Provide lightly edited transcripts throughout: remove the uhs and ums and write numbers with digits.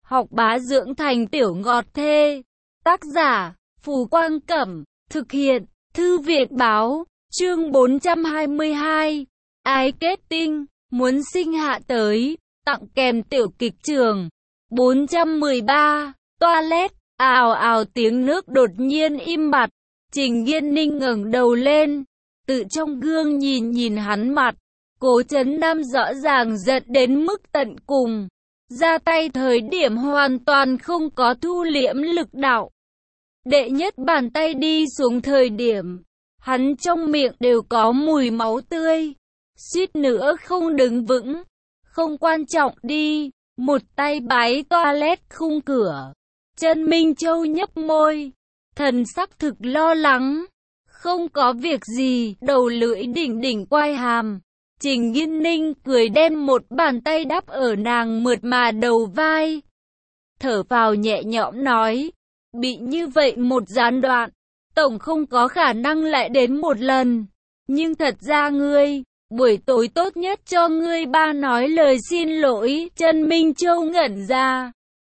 học bá dưỡng thành tiểu ngọt thê. Tác giả, Phù Quang Cẩm, thực hiện, Thư viện Báo, chương 422. Ái kết tinh, muốn sinh hạ tới, tặng kèm tiểu kịch trường. 413, toilet, ào ào tiếng nước đột nhiên im bặt. Trình Nghiên Ninh ngẩng đầu lên, tự trong gương nhìn nhìn hắn mặt. Cố Chấn Nam rõ ràng giận đến mức tận cùng, ra tay thời điểm hoàn toàn không có thu liễm lực đạo. Đệ nhất bàn tay đi xuống thời điểm, hắn trong miệng đều có mùi máu tươi, suýt nữa không đứng vững. Không quan trọng đi, một tay bái toilet khung cửa. Trần Minh Châu nhấp môi, thần sắc thực lo lắng. Không có việc gì, đầu lưỡi đỉnh đỉnh quai hàm. Trình Nghiên Ninh cười đem một bàn tay đắp ở nàng mượt mà đầu vai. Thở vào nhẹ nhõm nói, bị như vậy một gián đoạn, tổng không có khả năng lại đến một lần. Nhưng thật ra ngươi, buổi tối tốt nhất cho ngươi ba nói lời xin lỗi. Trần Minh Châu ngẩn ra,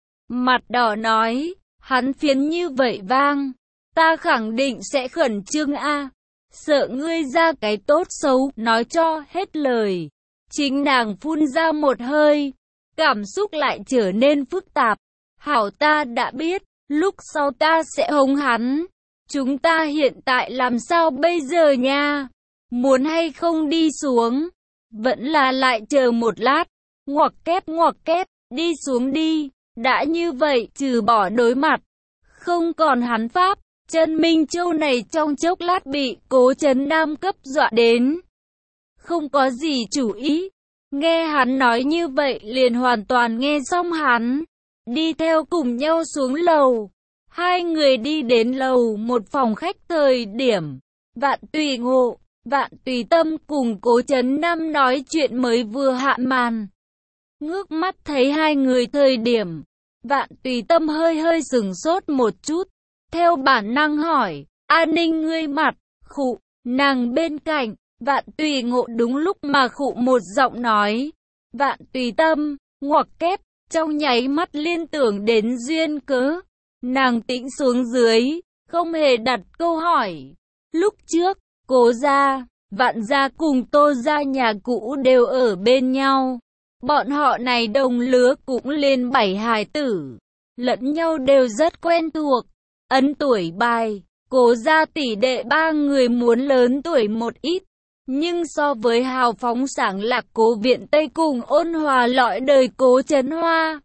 mặt đỏ nói, hắn phiến như vậy vang, ta khẳng định sẽ khẩn trương a. Sợ ngươi ra cái tốt xấu, nói cho hết lời. Chính nàng phun ra một hơi, cảm xúc lại trở nên phức tạp. Hảo, ta đã biết, lúc sau ta sẽ hống hắn. Chúng ta hiện tại làm sao bây giờ nha? Muốn hay không đi xuống? Vẫn là lại chờ một lát. Ngoặc kép, đi xuống đi. Đã như vậy, trừ bỏ đối mặt, không còn hắn pháp. Trần Minh Châu này trong chốc lát bị Cố Chấn Nam cấp dọa đến, không có gì chủ ý. Nghe hắn nói như vậy liền hoàn toàn nghe xong hắn, đi theo cùng nhau xuống lầu. Hai người đi đến lầu một phòng khách thời điểm, Vạn Tùy Ngộ, Vạn Tùy Tâm cùng Cố Chấn Nam nói chuyện mới vừa hạ màn. Ngước mắt thấy hai người thời điểm, Vạn Tùy Tâm hơi sửng sốt một chút. Theo bản năng hỏi, An Ninh ngươi mặt, khụ, nàng bên cạnh, Vạn Tùy Ngộ đúng lúc mà khụ một giọng nói. Vạn Tùy Tâm, ngoặc kép, trong nháy mắt liên tưởng đến duyên cớ. Nàng tĩnh xuống dưới, không hề đặt câu hỏi. Lúc trước, Cố gia, Vạn gia cùng Tô gia nhà cũ đều ở bên nhau. Bọn họ này đồng lứa cũng lên 7 hài tử, lẫn nhau đều rất quen thuộc. Ấn tuổi bài, Cố gia tỷ đệ ba người muốn lớn tuổi một ít, nhưng so với hào phóng sảng lạc Cố Viện Tây cùng ôn hòa lõi đời Cố Chấn Hoa,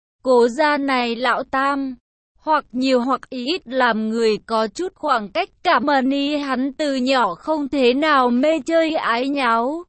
Cố gia này lão tam, hoặc nhiều hoặc ít làm người có chút khoảng cách cảm ơn hắn từ nhỏ không thế nào mê chơi ái nháo.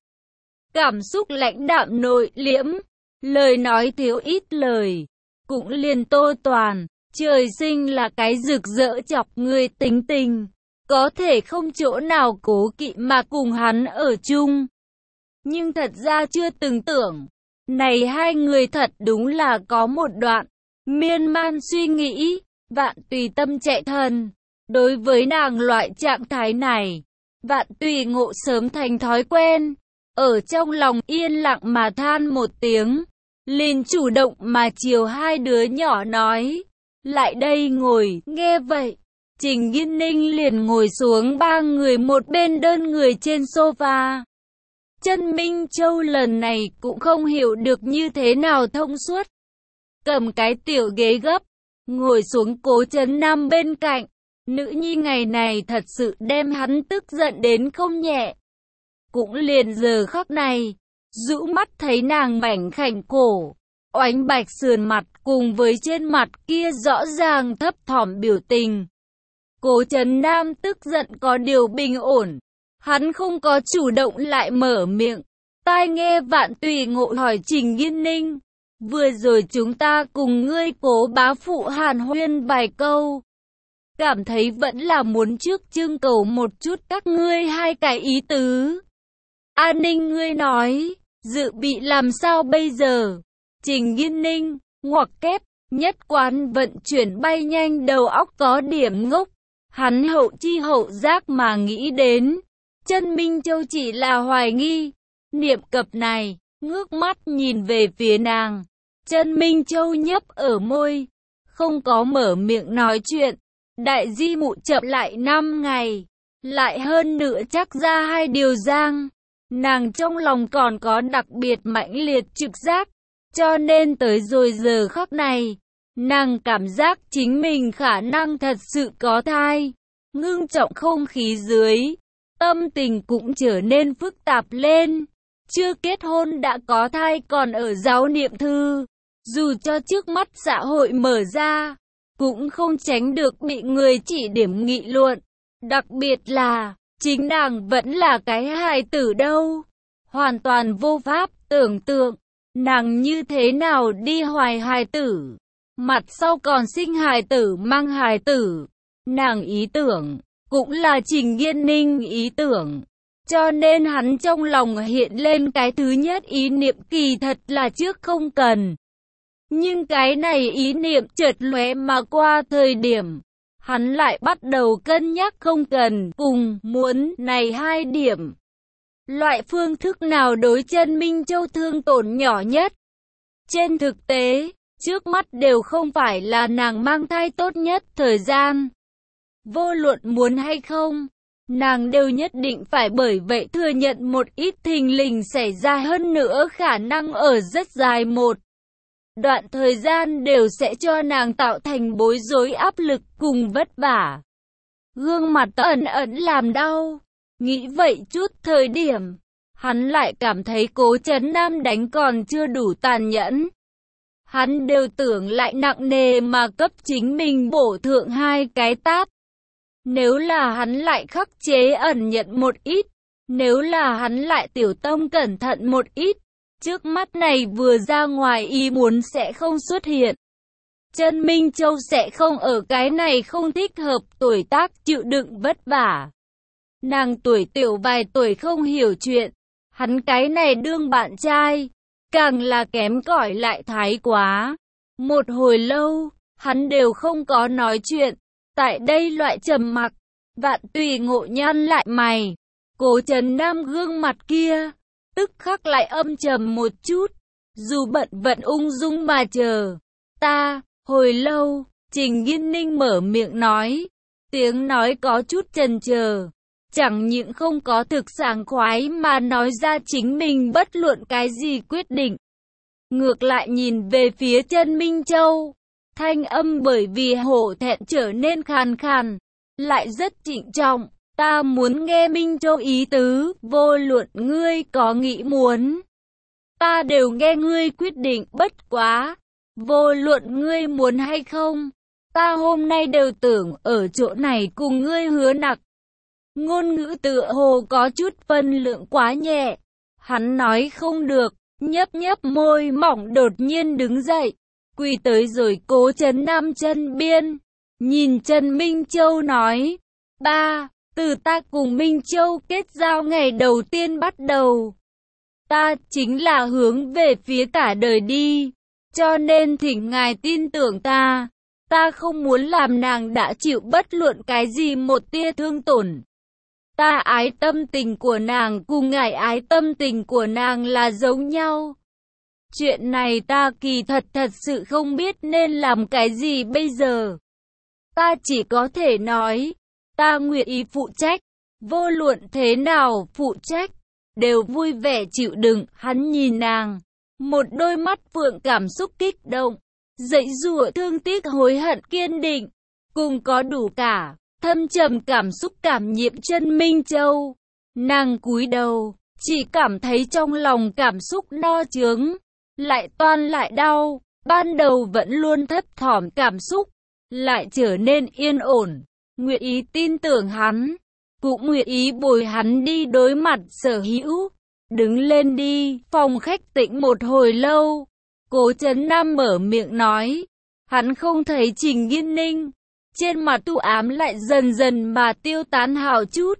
Cảm xúc lãnh đạm nội liễm, lời nói thiếu ít lời, cũng liền Tô Toàn. Trời sinh là cái rực rỡ chọc người tính tình, có thể không chỗ nào cố kỵ mà cùng hắn ở chung. Nhưng thật ra chưa từng tưởng, này hai người thật đúng là có một đoạn miên man suy nghĩ. Vạn Tùy Tâm chạy thần, đối với nàng loại trạng thái này, Vạn Tùy Ngộ sớm thành thói quen, ở trong lòng yên lặng mà than một tiếng, liền chủ động mà chiều hai đứa nhỏ nói. Lại đây ngồi. Nghe vậy, Trình Nghiên Ninh liền ngồi xuống, ba người một bên đơn người trên sofa. Trần Minh Châu lần này cũng không hiểu được như thế nào thông suốt, cầm cái tiểu ghế gấp, ngồi xuống Cố Chấn Nam bên cạnh. Nữ nhi ngày này thật sự đem hắn tức giận đến không nhẹ. Cũng liền giờ khắc này, rũ mắt thấy nàng mảnh khảnh cổ, oánh bạch sườn mặt cùng với trên mặt kia rõ ràng thấp thỏm biểu tình. Cố Chấn Nam tức giận có điều bình ổn, hắn không có chủ động lại mở miệng. Tai nghe Vạn Tùy Ngộ hỏi Trình Nghiên Ninh, vừa rồi chúng ta cùng ngươi Cố bá phụ hàn huyên vài câu, cảm thấy vẫn là muốn trước trưng cầu một chút các ngươi hai cái ý tứ. An Ninh ngươi nói, dự bị làm sao bây giờ? Trình Nghiên Ninh, ngoặc kép, nhất quán vận chuyển bay nhanh đầu óc có điểm ngốc. Hắn hậu chi hậu giác mà nghĩ đến, Trần Minh Châu chỉ là hoài nghi. Niệm cập này, ngước mắt nhìn về phía nàng. Chân Minh Châu nhấp ở môi, không có mở miệng nói chuyện. Đại di mụ chậm lại 5 ngày, lại hơn nữa chắc ra 2 điều giang. Nàng trong lòng còn có đặc biệt mãnh liệt trực giác, cho nên tới rồi giờ khắc này, nàng cảm giác chính mình khả năng thật sự có thai. Ngưng trọng không khí dưới, tâm tình cũng trở nên phức tạp lên. Chưa kết hôn đã có thai còn ở giáo niệm thư, dù cho trước mắt xã hội mở ra, cũng không tránh được bị người chỉ điểm nghị luận. Đặc biệt là, chính nàng vẫn là cái hài tử đâu. Hoàn toàn vô pháp tưởng tượng, nàng như thế nào đi hoài hài tử. Mặt sau còn sinh hài tử mang hài tử. Nàng ý tưởng, cũng là Trình Nghiên Ninh ý tưởng. Cho nên hắn trong lòng hiện lên cái thứ nhất ý niệm kỳ thật là trước không cần. Nhưng cái này ý niệm chợt lóe mà qua thời điểm, hắn lại bắt đầu cân nhắc không cần cùng muốn này 2 điểm. Loại phương thức nào đối chân Minh Châu thương tổn nhỏ nhất? Trên thực tế, trước mắt đều không phải là nàng mang thai tốt nhất thời gian. Vô luận muốn hay không, nàng đều nhất định phải bởi vậy thừa nhận một ít thình lình xảy ra, hơn nữa khả năng ở rất dài một đoạn thời gian đều sẽ cho nàng tạo thành bối rối, áp lực cùng vất vả. Gương mặt ẩn ẩn làm đau. Nghĩ vậy chút thời điểm, hắn lại cảm thấy Cố Trấn Nam đánh còn chưa đủ tàn nhẫn. Hắn đều tưởng lại nặng nề mà cấp chính mình bổ thượng 2 cái tát. Nếu là hắn lại khắc chế ẩn nhận một ít, nếu là hắn lại tiểu tâm cẩn thận một ít, trước mắt này vừa ra ngoài ý muốn sẽ không xuất hiện. Chân Minh Châu sẽ không ở cái này không thích hợp tuổi tác chịu đựng vất vả. Nàng tuổi tiểu vài tuổi không hiểu chuyện, hắn cái này đương bạn trai, càng là kém cỏi lại thái quá. Một hồi lâu, hắn đều không có nói chuyện, tại đây loại trầm mặc, Vạn Tùy Ngộ nhăn lại mày, Cố Trấn Nam gương mặt kia, tức khắc lại âm trầm một chút, dù bận vận ung dung mà chờ. Ta, hồi lâu, Trình Nghiên Ninh mở miệng nói, tiếng nói có chút chần chờ, chẳng những không có thực sảng khoái mà nói ra chính mình bất luận cái gì quyết định. Ngược lại nhìn về phía Chân Minh Châu, thanh âm bởi vì hổ thẹn trở nên khàn khàn, lại rất trịnh trọng. Ta muốn nghe Minh Châu ý tứ, vô luận ngươi có nghĩ muốn, ta đều nghe ngươi quyết định, bất quá, vô luận ngươi muốn hay không, ta hôm nay đều tưởng ở chỗ này cùng ngươi hứa nặc. Ngôn ngữ tựa hồ có chút phân lượng quá nhẹ. Hắn nói không được, nhấp nhấp môi mỏng đột nhiên đứng dậy, quỳ tới rồi Cố Trấn Nam chân biên, nhìn Trần Minh Châu nói, ba, từ ta cùng Minh Châu kết giao ngày đầu tiên bắt đầu, ta chính là hướng về phía cả đời đi, cho nên thỉnh ngài tin tưởng ta, ta không muốn làm nàng đã chịu bất luận cái gì một tia thương tổn. Ta ái tâm tình của nàng cùng ngài ái tâm tình của nàng là giống nhau. Chuyện này ta kỳ thật sự không biết nên làm cái gì bây giờ. Ta chỉ có thể nói, ta nguyện ý phụ trách, vô luận thế nào phụ trách, đều vui vẻ chịu đựng. Hắn nhìn nàng, một đôi mắt phượng cảm xúc kích động, dậy dụa thương tiếc hối hận kiên định, cùng có đủ cả. Thâm trầm cảm xúc cảm nhiễm Chân Minh Châu. Nàng cúi đầu, chỉ cảm thấy trong lòng cảm xúc no chướng, lại toan lại đau. Ban đầu vẫn luôn thấp thỏm cảm xúc, lại trở nên yên ổn. Nguyện ý tin tưởng hắn, cũng nguyện ý bồi hắn đi đối mặt sở hữu. Đứng lên đi. Phòng khách tĩnh một hồi lâu, Cố Trấn Nam mở miệng nói, hắn không thấy Trình Nghiên Ninh. Trên mặt u ám lại dần dần mà tiêu tán hào chút.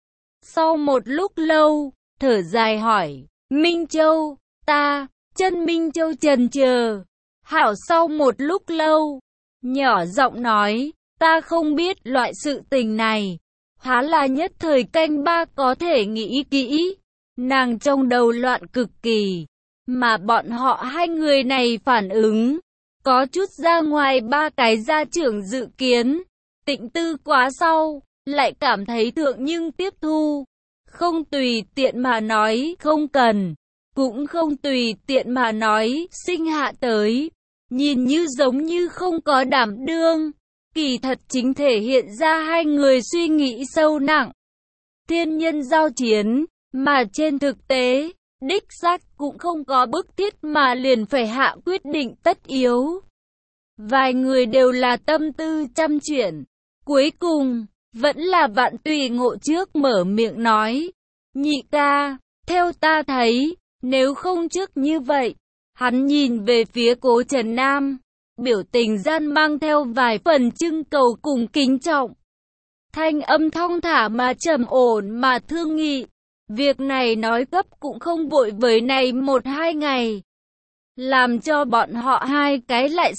Sau một lúc lâu, thở dài hỏi, Minh Châu, ta, Chân Minh Châu chần chờ. Hảo sau một lúc lâu, nhỏ giọng nói, ta không biết loại sự tình này, há là nhất thời canh ba có thể nghĩ kỹ. Nàng trong đầu loạn cực kỳ, mà bọn họ hai người này phản ứng có chút ra ngoài ba cái gia trưởng dự kiến. Tĩnh tư quá sau, lại cảm thấy thượng nhưng tiếp thu. Không tùy tiện mà nói không cần, cũng không tùy tiện mà nói sinh hạ tới. Nhìn như giống như không có đảm đương, kỳ thật chính thể hiện ra hai người suy nghĩ sâu nặng. Thiên nhân giao chiến, mà trên thực tế, đích xác cũng không có bức thiết mà liền phải hạ quyết định tất yếu. Vài người đều là tâm tư trăm chuyện. Cuối cùng, vẫn là Vạn Tùy Ngộ trước mở miệng nói. Nhị ca, theo ta thấy, nếu không trước như vậy. Hắn nhìn về phía Cố Trần Nam, biểu tình gian mang theo vài phần trưng cầu cùng kính trọng. Thanh âm thong thả mà trầm ổn mà thương nghị. Việc này nói gấp cũng không vội với này 1-2 ngày. Làm cho bọn họ hai cái lại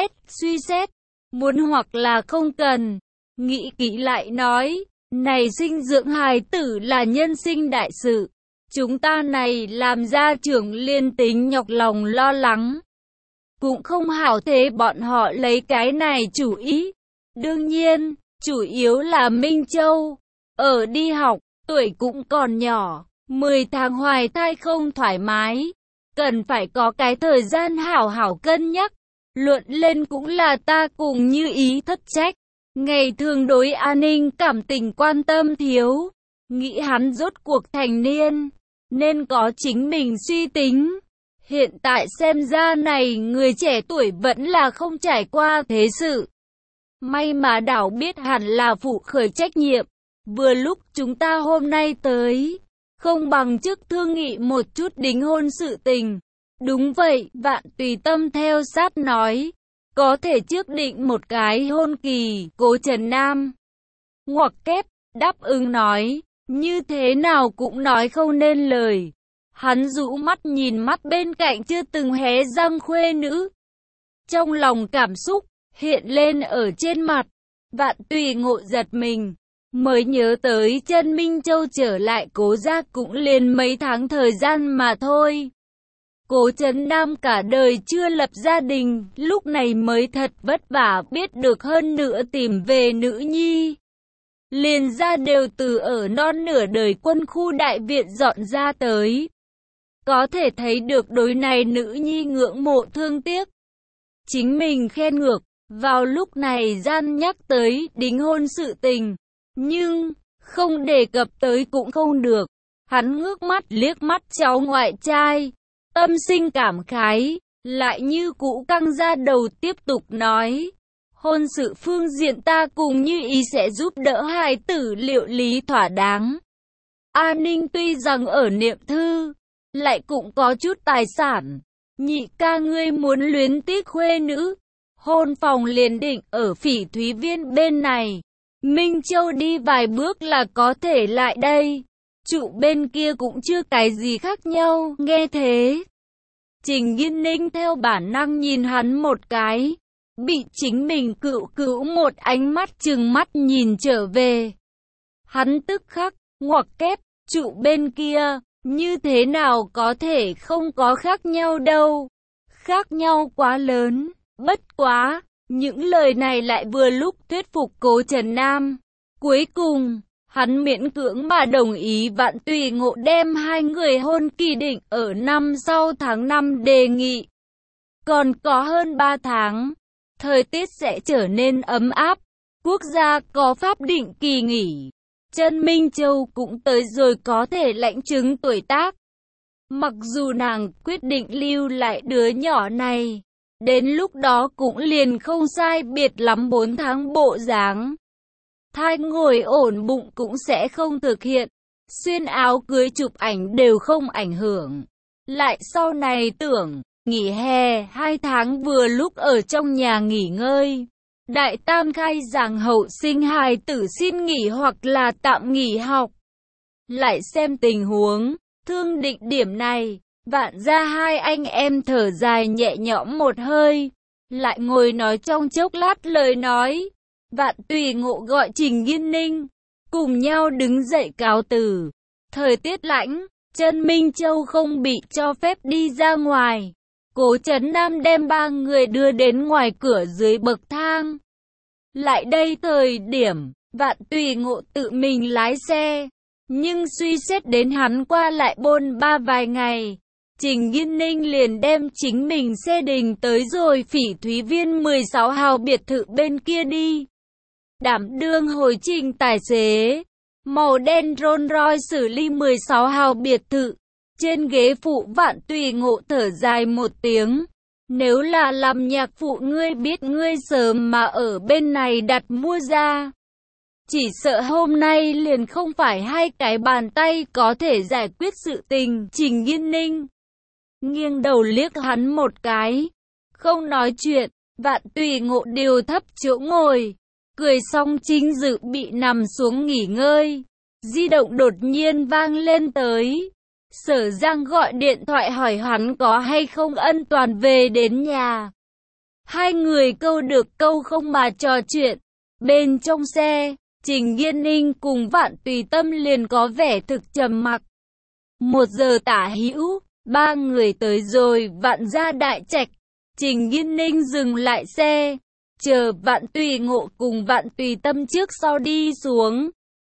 suy xét, muốn hoặc là không cần. Nghĩ kỹ lại nói, này sinh dưỡng hài tử là nhân sinh đại sự. Chúng ta này làm gia trưởng liên tính nhọc lòng lo lắng. Cũng không hảo thế bọn họ lấy cái này chủ ý. Đương nhiên, chủ yếu là Minh Châu. Ở đi học, tuổi cũng còn nhỏ, 10 tháng hoài thai không thoải mái. Cần phải có cái thời gian hảo hảo cân nhắc. Luận lên cũng là ta cùng Như Ý thất trách. Ngày thường đối an ninh cảm tình quan tâm thiếu. Nghĩ hắn rốt cuộc thành niên, nên có chính mình suy tính. Hiện tại xem ra này người trẻ tuổi vẫn là không trải qua thế sự. May mà đảo biết hẳn là phụ khởi trách nhiệm. Vừa lúc chúng ta hôm nay tới, không bằng trước thương nghị một chút đính hôn sự tình. Đúng vậy, Vạn Tùy Tâm theo sát nói. Có thể trước định một cái hôn kỳ. Cố Trần Nam ngoặc kép, đáp ứng nói. Như thế nào cũng nói không nên lời. Hắn rũ mắt nhìn mắt bên cạnh chưa từng hé răng khuê nữ. Trong lòng cảm xúc hiện lên ở trên mặt. Vạn Tùy Ngộ giật mình, mới nhớ tới chân Minh Châu trở lại Cố gia cũng liền mấy tháng thời gian mà thôi. Cố Trấn Nam cả đời chưa lập gia đình, lúc này mới thật vất vả biết được hơn nữa tìm về nữ nhi. Liền ra đều từ ở non nửa đời quân khu đại viện dọn ra tới. Có thể thấy được đối này nữ nhi ngưỡng mộ thương tiếc. Chính mình khen ngược, vào lúc này gian nhắc tới đính hôn sự tình. Nhưng, không đề cập tới cũng không được. Hắn ngước mắt liếc mắt cháu ngoại trai. Tâm sinh cảm khái, lại như cũ căng ra đầu tiếp tục nói. Hôn sự phương diện ta cùng Như Ý sẽ giúp đỡ hài tử liệu lý thỏa đáng. An ninh tuy rằng ở niệm thư, lại cũng có chút tài sản. Nhị ca ngươi muốn luyến tiếc khuê nữ. Hôn phòng liền định ở Phỉ Thúy Viên bên này. Minh Châu đi vài bước là có thể lại đây. Trụ bên kia cũng chưa cái gì khác nhau, nghe thế. Trình Nghiên Ninh theo bản năng nhìn hắn một cái. Bị chính mình cữu một ánh mắt trừng mắt nhìn trở về. Hắn tức khắc, ngoặc kép, trụ bên kia, như thế nào có thể không có khác nhau đâu. Khác nhau quá lớn, bất quá, những lời này lại vừa lúc thuyết phục Cố Trần Nam. Cuối cùng, hắn miễn cưỡng mà đồng ý Vạn Tùy Ngộ đem hai người hôn kỳ định ở năm sau tháng 5 đề nghị. Còn có hơn 3 tháng. Thời tiết sẽ trở nên ấm áp, quốc gia có pháp định kỳ nghỉ. Chân Minh Châu cũng tới rồi có thể lãnh chứng tuổi tác. Mặc dù nàng quyết định lưu lại đứa nhỏ này, đến lúc đó cũng liền không sai biệt lắm 4 tháng bộ dáng. Thai ngồi ổn bụng cũng sẽ không thực hiện, xuyên áo cưới chụp ảnh đều không ảnh hưởng. Lại sau này tưởng, nghỉ hè 2 tháng vừa lúc ở trong nhà nghỉ ngơi. Đại tam khai giảng hậu sinh hài tử xin nghỉ hoặc là tạm nghỉ học. Lại xem tình huống, thương định điểm này, Vạn gia hai anh em thở dài nhẹ nhõm một hơi. Lại ngồi nói trong chốc lát lời nói. Vạn Tùy Ngộ gọi Trình Nghiên Ninh, cùng nhau đứng dậy cáo từ. Thời tiết lạnh, Chân Minh Châu không bị cho phép đi ra ngoài. Cố Trấn Nam đem ba người đưa đến ngoài cửa dưới bậc thang. Lại đây thời điểm, Vạn Tùy Ngộ tự mình lái xe. Nhưng suy xét đến hắn qua lại bôn ba vài ngày, Trình Nghiên Ninh liền đem chính mình xe đình tới rồi Phỉ Thúy Viên 16 hào biệt thự bên kia đi. Đảm đương hồi trình tài xế, màu đen Rolls Royce xử lý 16 hào biệt thự. Trên ghế phụ Vạn Tùy Ngộ thở dài một tiếng. Nếu là làm nhạc phụ ngươi biết ngươi sớm mà ở bên này đặt mua ra. Chỉ sợ hôm nay liền không phải hai cái bàn tay có thể giải quyết sự tình. Trình Nghiên Ninh nghiêng đầu liếc hắn một cái, không nói chuyện. Vạn Tùy Ngộ điều thấp chỗ ngồi, cười xong chính dự bị nằm xuống nghỉ ngơi. Di động đột nhiên vang lên tới. Sở Giang gọi điện thoại hỏi hắn có hay không Ân Toàn về đến nhà. Hai người câu được câu không mà trò chuyện. Bên trong xe, Trình Nghiên Ninh cùng Vạn Tùy Tâm liền có vẻ thực trầm mặc. 1 giờ tả hữu, ba người tới rồi Vạn gia đại trạch. Trình Nghiên Ninh dừng lại xe, chờ Vạn Tùy Ngộ cùng Vạn Tùy Tâm trước sau đi xuống.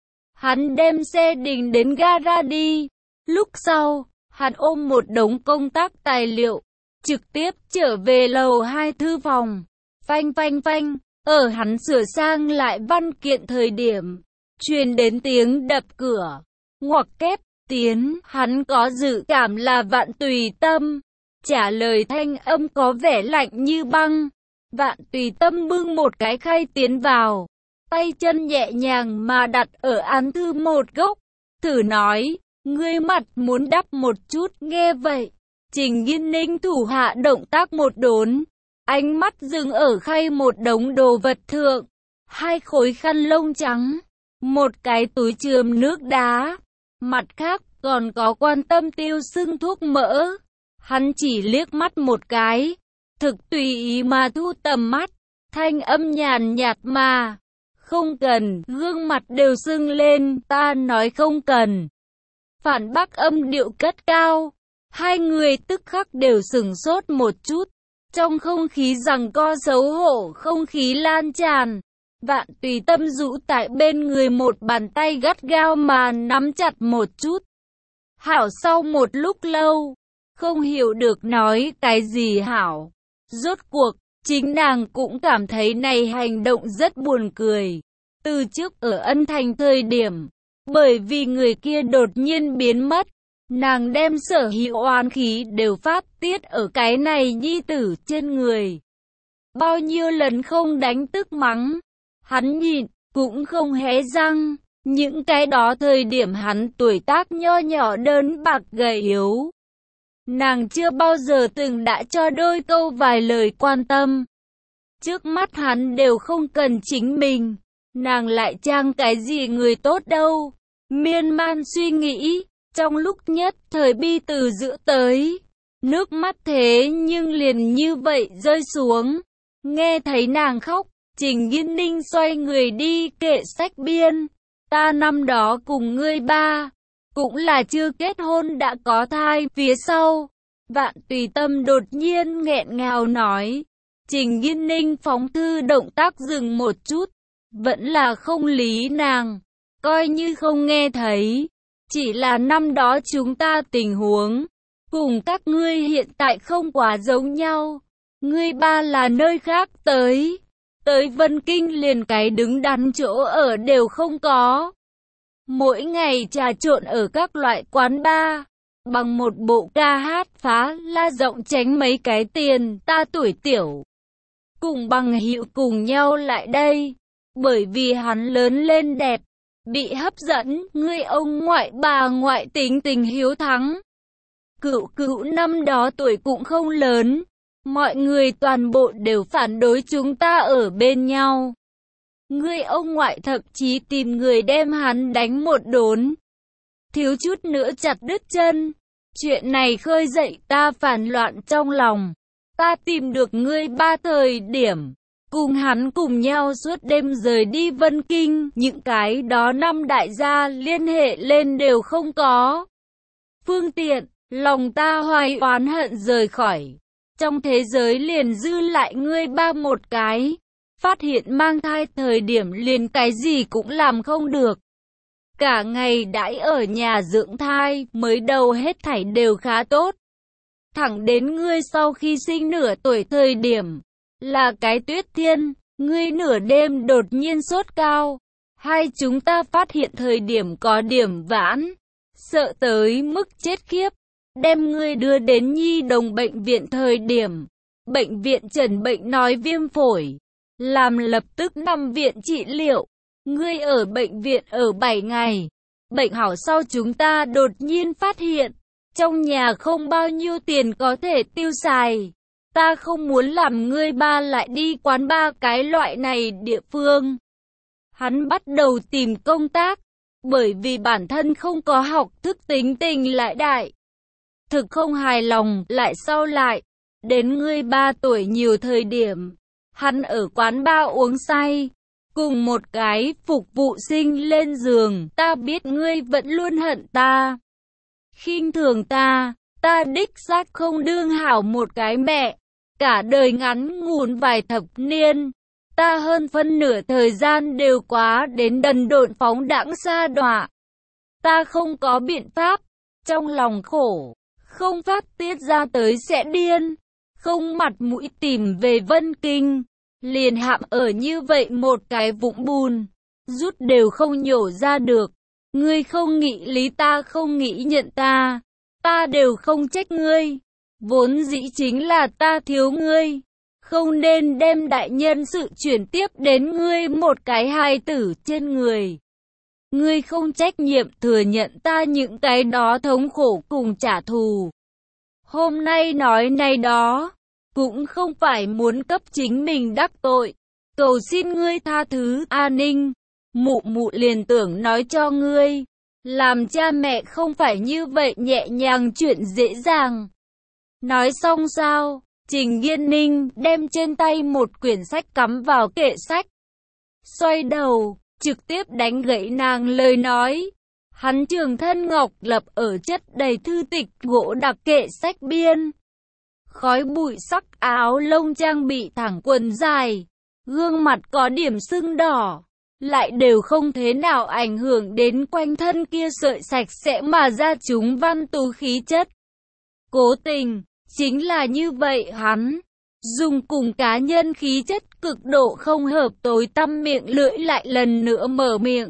Hắn đem xe đình đến gara đi. Lúc sau, hắn ôm một đống công tác tài liệu, trực tiếp trở về lầu 2 thư phòng. Phanh phanh phanh, ở hắn sửa sang lại văn kiện thời điểm, truyền đến tiếng đập cửa. Ngoặc kép, tiến, hắn có dự cảm là Vạn Tùy Tâm. Trả lời thanh âm có vẻ lạnh như băng. Vạn Tùy Tâm bưng một cái khay tiến vào, tay chân nhẹ nhàng mà đặt ở án thư một góc, thử nói. Ngươi mặt muốn đắp một chút, nghe vậy. Trình Nghiên Ninh thủ hạ động tác một đốn. Ánh mắt dừng ở khay một đống đồ vật thượng. 2 khối khăn lông trắng. Một cái túi chườm nước đá. Mặt khác còn có quan tâm tiêu sưng thuốc mỡ. Hắn chỉ liếc mắt một cái. Thực tùy ý mà thu tầm mắt. Thanh âm nhàn nhạt mà. Không cần, gương mặt đều sưng lên, ta nói không cần. Phản bác âm điệu cất cao. Hai người tức khắc đều sửng sốt một chút. Trong không khí giằng co xấu hổ, không khí lan tràn. Vạn Tùy Tâm rũ tại bên người một bàn tay gắt gao mà nắm chặt một chút. Hảo sau một lúc lâu, không hiểu được nói cái gì hảo. Rốt cuộc, chính nàng cũng cảm thấy này hành động rất buồn cười. Từ trước ở Ân Thành thời điểm, bởi vì người kia đột nhiên biến mất, nàng đem sở hữu oán khí đều phát tiết ở cái này nhi tử trên người. Bao nhiêu lần không đánh tức mắng, hắn nhịn, cũng không hé răng. Những cái đó thời điểm hắn tuổi tác nho nhỏ đơn bạc gầy yếu. Nàng chưa bao giờ từng đã cho đôi câu vài lời quan tâm. Trước mắt hắn đều không cần chính mình. Nàng lại trang cái gì người tốt đâu. Miên man suy nghĩ, trong lúc nhất thời bi từ giữa tới. Nước mắt thế nhưng liền như vậy rơi xuống. Nghe thấy nàng khóc, Trình Nghiên Ninh xoay người đi kệ sách biên. Ta năm đó cùng ngươi ba, cũng là chưa kết hôn đã có thai. Phía sau, Vạn Tùy Tâm đột nhiên nghẹn ngào nói. Trình Nghiên Ninh phóng thư động tác dừng một chút, vẫn là không lý nàng, coi như không nghe thấy. Chỉ là năm đó chúng ta tình huống, cùng các ngươi hiện tại không quá giống nhau. Ngươi ba là nơi khác tới Vân Kinh liền cái đứng đắn chỗ ở đều không có. Mỗi ngày trà trộn ở các loại quán bar, bằng một bộ ca hát phá la rộng tránh mấy cái tiền. Ta tuổi tiểu, cùng bằng hữu cùng nhau lại đây. Bởi vì hắn lớn lên đẹp, bị hấp dẫn, ngươi ông ngoại bà ngoại tính tình hiếu thắng. Cửu năm đó tuổi cũng không lớn, mọi người toàn bộ đều phản đối chúng ta ở bên nhau. Ngươi ông ngoại thậm chí tìm người đem hắn đánh một đốn, thiếu chút nữa chặt đứt chân. Chuyện này khơi dậy ta phản loạn trong lòng. Ta tìm được ngươi ba thời điểm, cùng hắn cùng nhau suốt đêm rời đi Vân Kinh. Những cái đó năm đại gia liên hệ lên đều không có. phương tiện, lòng ta hoài oán hận rời khỏi. Trong thế giới liền dư lại ngươi ba một cái. Phát hiện mang thai thời điểm liền cái gì cũng làm không được. Cả ngày đãi ở nhà dưỡng thai, mới đầu hết thảy đều khá tốt. Thẳng đến ngươi sau khi sinh nửa tuổi thời điểm, là cái Tuyết Thiên, ngươi nửa đêm đột nhiên sốt cao. Hai chúng ta phát hiện thời điểm có điểm vãn, sợ tới mức chết khiếp. Đem ngươi đưa đến nhi đồng bệnh viện thời điểm, bệnh viện chẩn bệnh nói viêm phổi, làm lập tức nằm viện trị liệu. Ngươi ở bệnh viện ở 7 ngày, bệnh hảo sau chúng ta đột nhiên phát hiện, trong nhà không bao nhiêu tiền có thể tiêu xài. Ta không muốn làm ngươi ba lại đi quán bar cái loại này địa phương. Hắn bắt đầu tìm công tác, bởi vì bản thân không có học thức tính tình lại đại. Thực không hài lòng, lại sau lại, đến ngươi 3 tuổi nhiều thời điểm, hắn ở quán bar uống say, cùng một cái phục vụ sinh lên giường, ta biết ngươi vẫn luôn hận ta, khinh thường ta, ta đích xác không đương hảo một cái mẹ, cả đời ngắn ngủn vài thập niên, ta hơn phân nửa thời gian đều quá đến đần độn phóng đãng sa đọa, ta không có biện pháp, trong lòng khổ, không phát tiết ra tới sẽ điên, không mặt mũi tìm về Vân Kinh, liền hạm ở như vậy một cái vũng bùn, rút đều không nhổ ra được. Ngươi không nghĩ lý ta không nghĩ nhận ta, ta đều không trách ngươi, vốn dĩ chính là ta thiếu ngươi, không nên đem đại nhân sự chuyển tiếp đến ngươi một cái hài tử trên người. Ngươi không trách nhiệm thừa nhận ta những cái đó thống khổ cùng trả thù. Hôm nay nói này đó, cũng không phải muốn cấp chính mình đắc tội, cầu xin ngươi tha thứ. A Ninh, mụ mụ liền tưởng nói cho ngươi, làm cha mẹ không phải như vậy nhẹ nhàng chuyện dễ dàng. Nói xong sao, Trình Nghiên Ninh đem trên tay một quyển sách cắm vào kệ sách. Xoay đầu, trực tiếp đánh gãy nàng lời nói. Hắn trường thân ngọc lập ở chất đầy thư tịch gỗ đặc kệ sách biên. Khói bụi sắc áo lông trang bị thẳng quần dài, gương mặt có điểm sưng đỏ, lại đều không thế nào ảnh hưởng đến quanh thân kia sợi sạch sẽ mà ra chúng văn tú khí chất. Cố tình, chính là như vậy hắn, dùng cùng cá nhân khí chất cực độ không hợp tối tăm miệng lưỡi lại lần nữa mở miệng.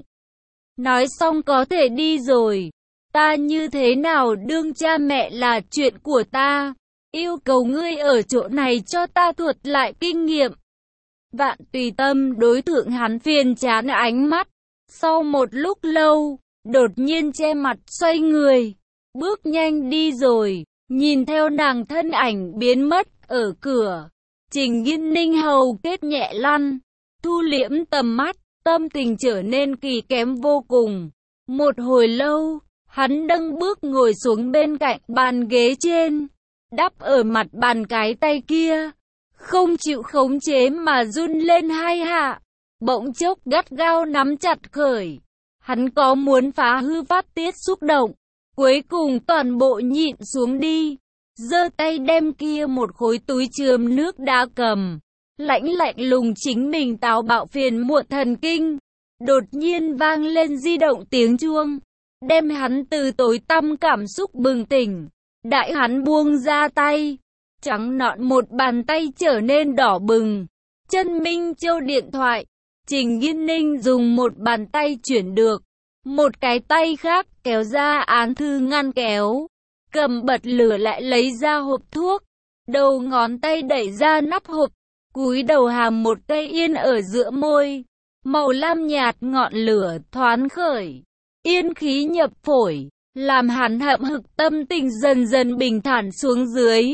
Nói xong có thể đi rồi, ta như thế nào đương cha mẹ là chuyện của ta, yêu cầu ngươi ở chỗ này cho ta thuật lại kinh nghiệm. Vạn Tùy Tâm đối tượng hắn phiền chán ánh mắt, sau một lúc lâu, đột nhiên che mặt xoay người, bước nhanh đi rồi, nhìn theo nàng thân ảnh biến mất ở cửa. Trình Nghiên Ninh hầu kết nhẹ lăn, thu liễm tầm mắt, tâm tình trở nên kỳ kém vô cùng. Một hồi lâu, hắn nâng bước ngồi xuống bên cạnh bàn ghế trên, đắp ở mặt bàn cái tay kia, không chịu khống chế mà run lên hai hạ, bỗng chốc gắt gao nắm chặt khởi. Hắn có muốn phá hư phát tiết xúc động, cuối cùng toàn bộ nhịn xuống đi, giơ tay đem kia một khối túi chườm nước đá cầm, lạnh lùng chính mình táo bạo phiền muộn thần kinh. Đột nhiên vang lên di động tiếng chuông, đem hắn từ tối tăm cảm xúc bừng tỉnh. Đại hắn buông ra tay, trắng nõn một bàn tay trở nên đỏ bừng. Chân Minh Châu điện thoại, Trình Nghiên Ninh dùng một bàn tay chuyển được, một cái tay khác kéo ra án thư ngăn kéo, cầm bật lửa lại lấy ra hộp thuốc, đầu ngón tay đẩy ra nắp hộp, cúi đầu hàm một cây yên ở giữa môi, màu lam nhạt ngọn lửa thoáng khởi, yên khí nhập phổi, làm hắn hậm hực tâm tình dần dần bình thản xuống dưới.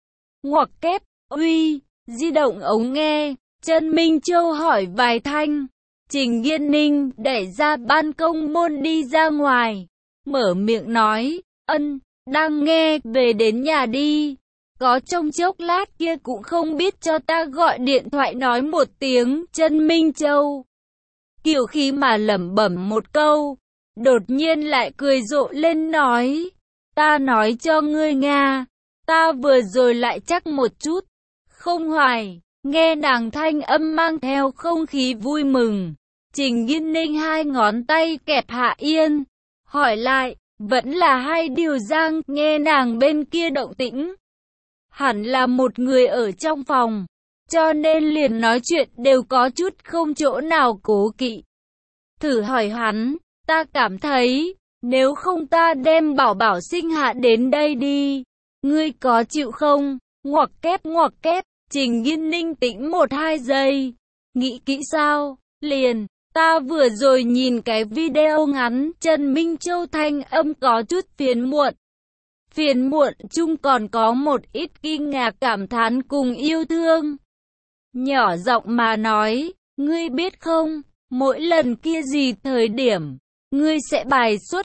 Ngoặc kép, uy, di động ống nghe, Chân Minh Châu hỏi vài thanh. Trình Nghiên Ninh đẩy ra ban công môn đi ra ngoài, mở miệng nói, ân, đang nghe, về đến nhà đi. Có trong chốc lát kia cũng không biết cho ta gọi điện thoại nói một tiếng. Chân Minh Châu kiều khí mà lẩm bẩm một câu, đột nhiên lại cười rộ lên nói, Ta nói cho ngươi Nga, ta vừa rồi lại chắc một chút. Không hoài, nghe nàng thanh âm mang theo không khí vui mừng. Trình Nghiên Ninh hai ngón tay kẹp Hạ Yên, hỏi lại, vẫn là hai điều Giang, nghe nàng bên kia động tĩnh. Hẳn là một người ở trong phòng, cho nên liền nói chuyện đều có chút không chỗ nào cố kỵ. Thử hỏi hắn, ta cảm thấy, nếu không ta đem Bảo Bảo sinh hạ đến đây đi, ngươi có chịu không? Ngoặc kép, Trình Nghiên Ninh tĩnh 1-2 giây, nghĩ kỹ sao? Liền, ta vừa rồi nhìn cái video ngắn, Trần Minh Châu thanh âm có chút phiền muộn. Phiền muộn chung còn có một ít kinh ngạc cảm thán cùng yêu thương. Nhỏ giọng mà nói, ngươi biết không, mỗi lần kia gì thời điểm, ngươi sẽ bài xuất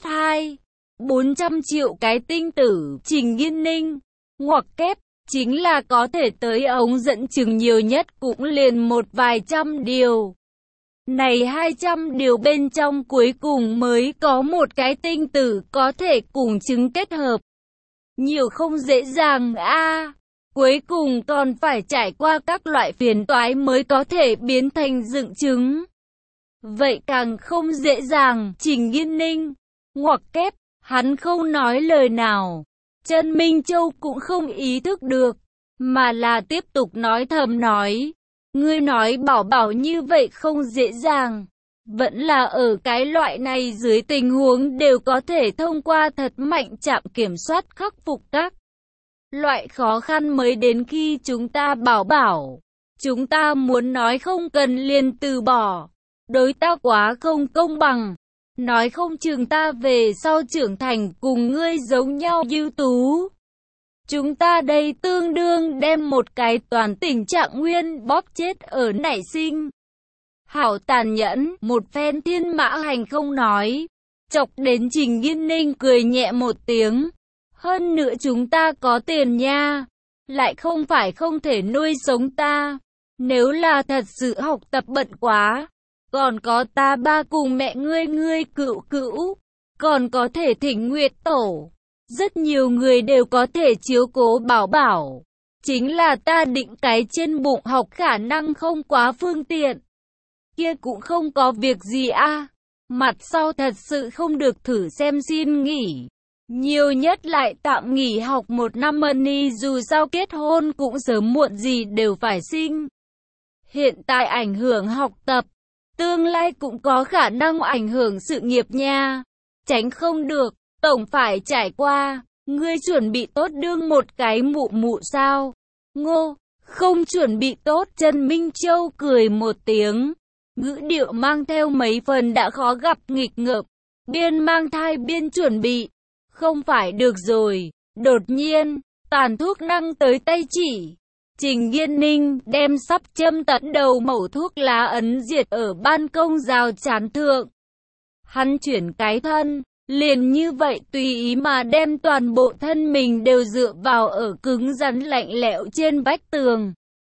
200-400 triệu cái tinh tử. Trình Nghiên Ninh, ngoặc kép, chính là có thể tới ống dẫn chừng nhiều nhất cũng liền một vài trăm điều. Này 200 điều bên trong cuối cùng mới có một cái tinh tử có thể cùng trứng kết hợp. Nhiều không dễ dàng a. Cuối cùng còn phải trải qua các loại phiền toái mới có thể biến thành dựng trứng. Vậy càng không dễ dàng. Trình Nghiên Ninh, ngoặc kép, hắn không nói lời nào. Trần Minh Châu cũng không ý thức được, mà là tiếp tục nói thầm nói. Ngươi nói Bảo Bảo như vậy không dễ dàng. Vẫn là ở cái loại này dưới tình huống đều có thể thông qua thật mạnh trạm kiểm soát khắc phục các loại khó khăn mới đến khi chúng ta Bảo Bảo. Chúng ta muốn nói không cần liền từ bỏ. Đối ta quá không công bằng. Nói không chừng ta về sau trưởng thành cùng ngươi giống nhau ưu tú. Chúng ta đây tương đương đem một cái toàn tình trạng nguyên bóp chết ở nảy sinh. Hảo tàn nhẫn, một phen thiên mã hành không nói. Chọc đến Trình Nghiên Ninh cười nhẹ một tiếng. Hơn nữa chúng ta có tiền nha. Lại không phải không thể nuôi sống ta. Nếu là thật sự học tập bận quá. Còn có ta ba cùng mẹ ngươi cữu. Còn có thể thỉnh Nguyệt Tổ. Rất nhiều người đều có thể chiếu cố Bảo Bảo. Chính là ta định cái trên bụng học khả năng không quá phương tiện. Kia cũng không có việc gì a. Mặt sau thật sự không được thử xem xin nghỉ. Nhiều nhất lại tạm nghỉ học 1 năm money, dù sao kết hôn cũng sớm muộn gì đều phải sinh. Hiện tại ảnh hưởng học tập, tương lai cũng có khả năng ảnh hưởng sự nghiệp nha. Tránh không được, tổng phải trải qua. Ngươi chuẩn bị tốt đương một cái mụ sao? Ngô, không chuẩn bị tốt. Trần Minh Châu cười một tiếng. Ngữ điệu mang theo mấy phần đã khó gặp nghịch ngợm. Biên mang thai biên chuẩn bị. Không phải được rồi. Đột nhiên, tàn thuốc năng tới tay chỉ. Trình Nghiên Ninh đem sắp châm tận đầu mẩu thuốc lá ấn diệt ở ban công rào chắn thượng. Hắn chuyển cái thân, liền như vậy tùy ý mà đem toàn bộ thân mình đều dựa vào ở cứng rắn lạnh lẽo trên vách tường.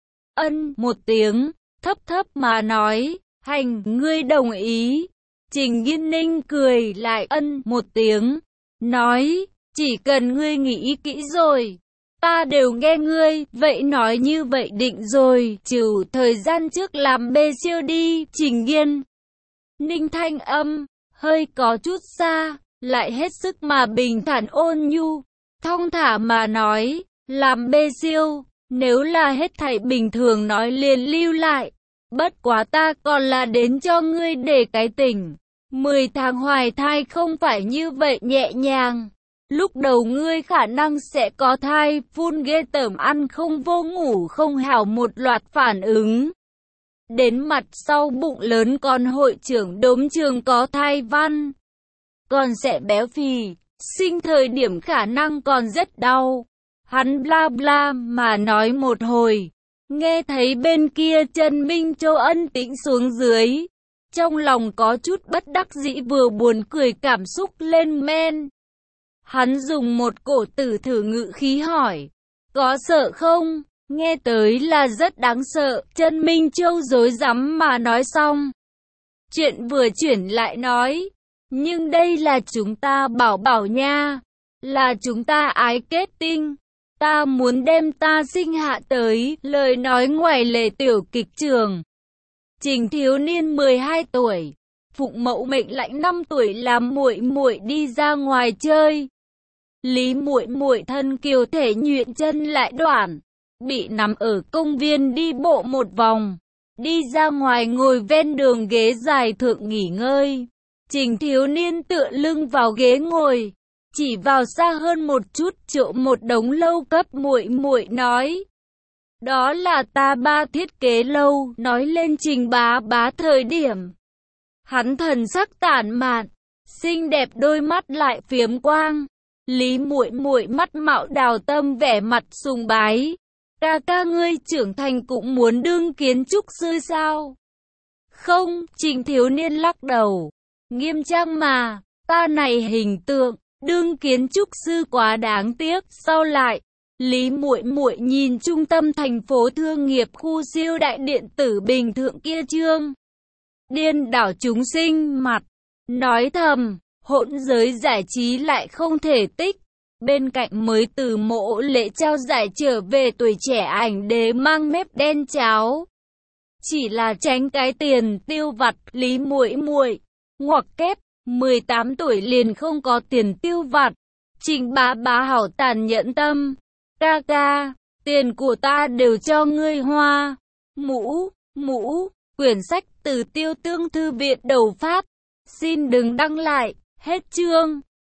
Ân một tiếng, thấp mà nói, hành, ngươi đồng ý. Trình Nghiên Ninh cười lại ân một tiếng, nói, chỉ cần ngươi nghĩ kỹ rồi, ta đều nghe ngươi, vậy nói như vậy định rồi, trừ thời gian trước làm bê siêu đi. Trình Nghiên Ninh thanh âm, hơi có chút xa, lại hết sức mà bình thản ôn nhu, thong thả mà nói, làm bê siêu, nếu là hết thảy bình thường nói liền lưu lại, bất quá ta còn là đến cho ngươi để cái tỉnh. 10 tháng hoài thai không phải như vậy nhẹ nhàng. Lúc đầu ngươi khả năng sẽ có thai, phun ghê tởm, ăn không vô, ngủ không hảo, một loạt phản ứng. Đến mặt sau bụng lớn còn hội trưởng đốm trường có thai văn. Còn sẽ béo phì, sinh thời điểm khả năng còn rất đau. Hắn bla bla mà nói một hồi. Nghe thấy bên kia Trần Minh Châu ân tĩnh xuống dưới. Trong lòng có chút bất đắc dĩ vừa buồn cười cảm xúc lên men. Hắn dùng một cổ tử thử ngữ khí hỏi. Có sợ không? Nghe tới là rất đáng sợ. Trần Minh Châu rối rắm mà nói xong. Chuyện vừa chuyển lại nói. Nhưng đây là chúng ta Bảo Bảo nha. là chúng ta ái kết tinh. Ta muốn đem ta sinh hạ tới, lời nói ngoài lề tiểu kịch trường. Trình thiếu niên 12 tuổi, phụng mẫu mệnh lệnh 5 tuổi làm muội muội đi ra ngoài chơi. Lý muội muội thân kiều thể nhuyễn chân lại đoạn, bị nằm ở công viên đi bộ một vòng, đi ra ngoài ngồi ven đường ghế dài thượng nghỉ ngơi. Trình thiếu niên tựa lưng vào ghế ngồi, chỉ vào xa hơn một chút chỗ một đống lâu cấp muội muội nói. Đó là ta ba thiết kế lâu, nói lên Trình bá bá thời điểm. Hắn thần sắc tản mạn, xinh đẹp đôi mắt lại phiếm quang. Lý muội muội mắt mạo đào tâm vẻ mặt sùng bái. Ca ca ngươi trưởng thành cũng muốn đương kiến trúc sư sao? Không, Trình thiếu niên lắc đầu. Nghiêm trang mà, ta này hình tượng, đương kiến trúc sư quá đáng tiếc. Sau lại, Lý muội muội nhìn trung tâm thành phố thương nghiệp khu siêu đại điện tử bình thượng kia trương điên đảo chúng sinh mặt, nói thầm, hỗn giới giải trí lại không thể tích. Bên cạnh mới từ Mộ Lễ trao giải trở về tuổi trẻ ảnh đế mang mép đen cháo. Chỉ là tránh cái tiền tiêu vặt, Lý muội muội ngoặc kép, 18 tuổi liền không có tiền tiêu vặt. Trình bá bá hảo tàn nhẫn tâm. Ca ca, tiền của ta đều cho ngươi hoa. Mũ, quyển sách từ Tiêu Tương Thư viện đầu phát. Xin đừng đăng lại, hết chương.